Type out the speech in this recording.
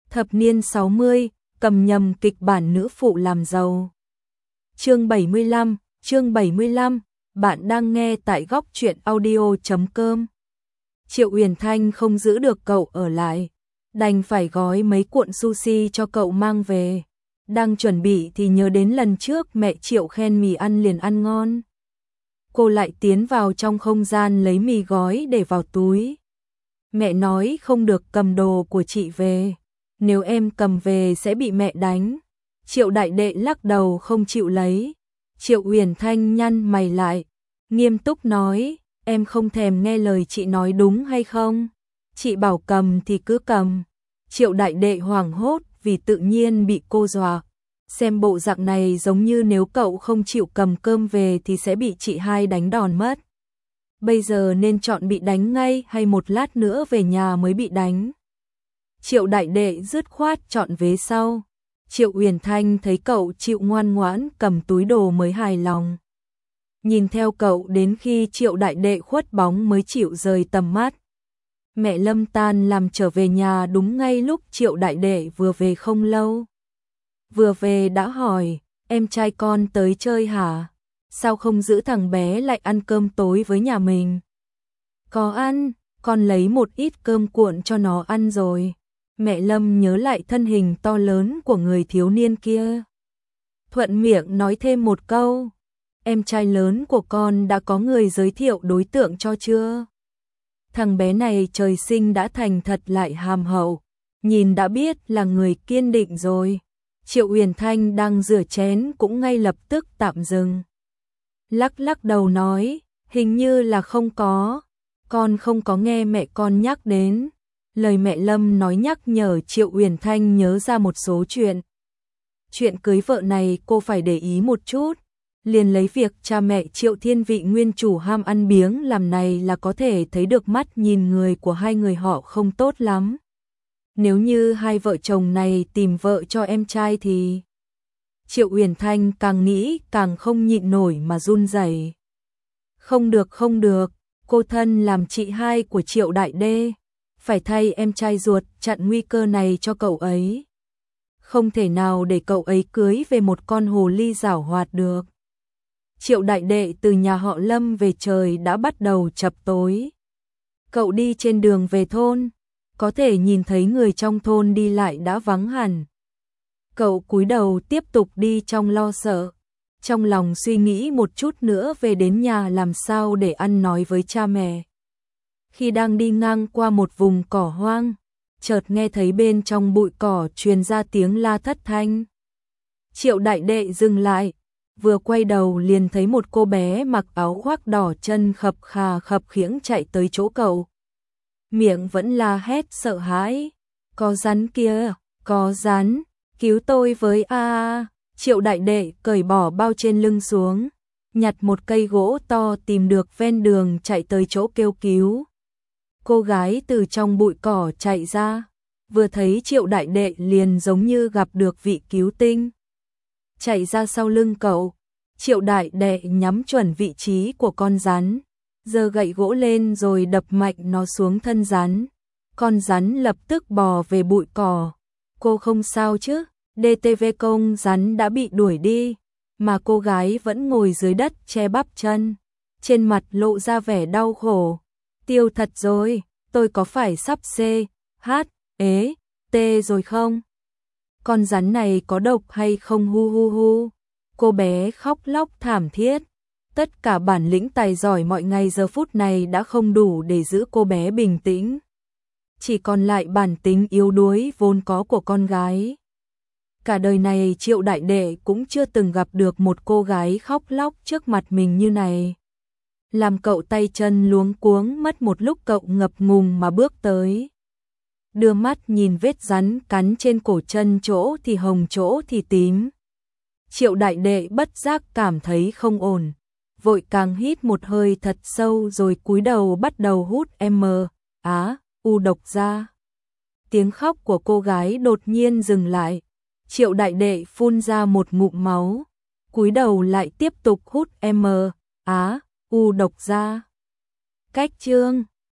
Thập niên 60, cầm nhầm kịch bản nữ phụ làm giàu. Chương 75, bạn đang nghe tại góc truyện audio.com. Triệu Uyển Thanh không giữ được cậu ở lại, đành phải gói mấy cuộn sushi cho cậu mang về. Đang chuẩn bị thì nhớ đến lần trước mẹ Triệu khen mì ăn liền ăn ngon. Cô lại tiến vào trong không gian lấy mì gói để vào túi. Mẹ nói không được cầm đồ của chị về, nếu em cầm về sẽ bị mẹ đánh. Triệu Đại Đệ lắc đầu không chịu lấy. Triệu Uyển Thanh nhăn mày lại, nghiêm túc nói, em không thèm nghe lời chị nói đúng hay không? Chị bảo cầm thì cứ cầm. Triệu Đại Đệ hoảng hốt vì tự nhiên bị cô dọa. Xem bộ dạng này giống như nếu cậu không chịu cầm cơm về thì sẽ bị chị hai đánh đòn mất. Bây giờ nên chọn bị đánh ngay hay một lát nữa về nhà mới bị đánh? Triệu Đại Đệ dứt khoát chọn vế sau. Triệu Uyển Thanh thấy cậu chịu ngoan ngoãn cầm túi đồ mới hài lòng. Nhìn theo cậu đến khi Triệu Đại Đệ khuất bóng mới chịu rời tầm mắt. Mẹ Lâm tan làm trở về nhà đúng ngay lúc Triệu Đại Đệ vừa về không lâu. Vừa về đã hỏi, em trai con tới chơi hả? Sao không giữ thằng bé lại ăn cơm tối với nhà mình? Có ăn, con lấy một ít cơm cuộn cho nó ăn rồi. Mẹ Lâm nhớ lại thân hình to lớn của người thiếu niên kia. Thuận miệng nói thêm một câu, em trai lớn của con đã có người giới thiệu đối tượng cho chưa? Thằng bé này trời sinh đã thành thật lại hàm hậu, nhìn đã biết là người kiên định rồi. Triệu Uyển Thanh đang rửa chén cũng ngay lập tức tạm dừng. Lắc lắc đầu nói, hình như là không có, con không có nghe mẹ con nhắc đến. Lời mẹ Lâm nói nhắc nhở Triệu Uyển Thanh nhớ ra một số chuyện. Chuyện cưới vợ này cô phải để ý một chút. Liền lấy việc cha mẹ Triệu Thiên Vị nguyên chủ ham ăn biếng làm này là có thể thấy được mắt nhìn người của hai người họ không tốt lắm. Nếu như hai vợ chồng này tìm vợ cho em trai thì... Triệu Uyển Thanh càng nghĩ càng không nhịn nổi mà run rẩy. Không được, cô thân làm chị hai của Triệu Đại Đê, phải thay em trai ruột chặn nguy cơ này cho cậu ấy. Không thể nào để cậu ấy cưới về một con hồ ly giảo hoạt được. Triệu Đại Đệ từ nhà họ Lâm về trời đã bắt đầu chập tối. Cậu đi trên đường về thôn, có thể nhìn thấy người trong thôn đi lại đã vắng hẳn. Cậu cúi đầu tiếp tục đi trong lo sợ, trong lòng suy nghĩ một chút nữa về đến nhà làm sao để ăn nói với cha mẹ. Khi đang đi ngang qua một vùng cỏ hoang, chợt nghe thấy bên trong bụi cỏ truyền ra tiếng la thất thanh. Triệu Đại Đệ dừng lại, vừa quay đầu liền thấy một cô bé mặc áo khoác đỏ chân khập khà khập khiễng chạy tới chỗ cậu. Miệng vẫn la hét sợ hãi, có rắn kia, có rắn, cứu tôi với a. Triệu Đại Đệ cởi bỏ bao trên lưng xuống, nhặt một cây gỗ to tìm được ven đường chạy tới chỗ kêu cứu. Cô gái từ trong bụi cỏ chạy ra, vừa thấy Triệu Đại Đệ liền giống như gặp được vị cứu tinh. Chạy ra sau lưng cậu, Triệu Đại Đệ nhắm chuẩn vị trí của con rắn, giơ gậy gỗ lên rồi đập mạnh nó xuống thân rắn. Con rắn lập tức bò về bụi cỏ. Cô không sao chứ? DTV công rắn đã bị đuổi đi, mà cô gái vẫn ngồi dưới đất che bắp chân, trên mặt lộ ra vẻ đau khổ. Tiêu thật rồi, tôi có phải sắp CHT rồi không? Con rắn này có độc hay không hu hu hu? Cô bé khóc lóc thảm thiết. Tất cả bản lĩnh tài giỏi mọi ngày giờ phút này đã không đủ để giữ cô bé bình tĩnh. Chỉ còn lại bản tính yếu đuối vốn có của con gái. Cả đời này Triệu Đại Đệ cũng chưa từng gặp được một cô gái khóc lóc trước mặt mình như này. Làm cậu tay chân luống cuống, mất một lúc cậu ngập ngùng mà bước tới. Đưa mắt nhìn vết rắn cắn trên cổ chân, chỗ thì hồng chỗ thì tím. Triệu Đại Đệ bất giác cảm thấy không ổn, vội càng hít một hơi thật sâu rồi cúi đầu bắt đầu hút độc ra. Tiếng khóc của cô gái đột nhiên dừng lại. Triệu Đại Đệ phun ra một ngụm máu, cúi đầu lại tiếp tục hút độc ra. Cách chương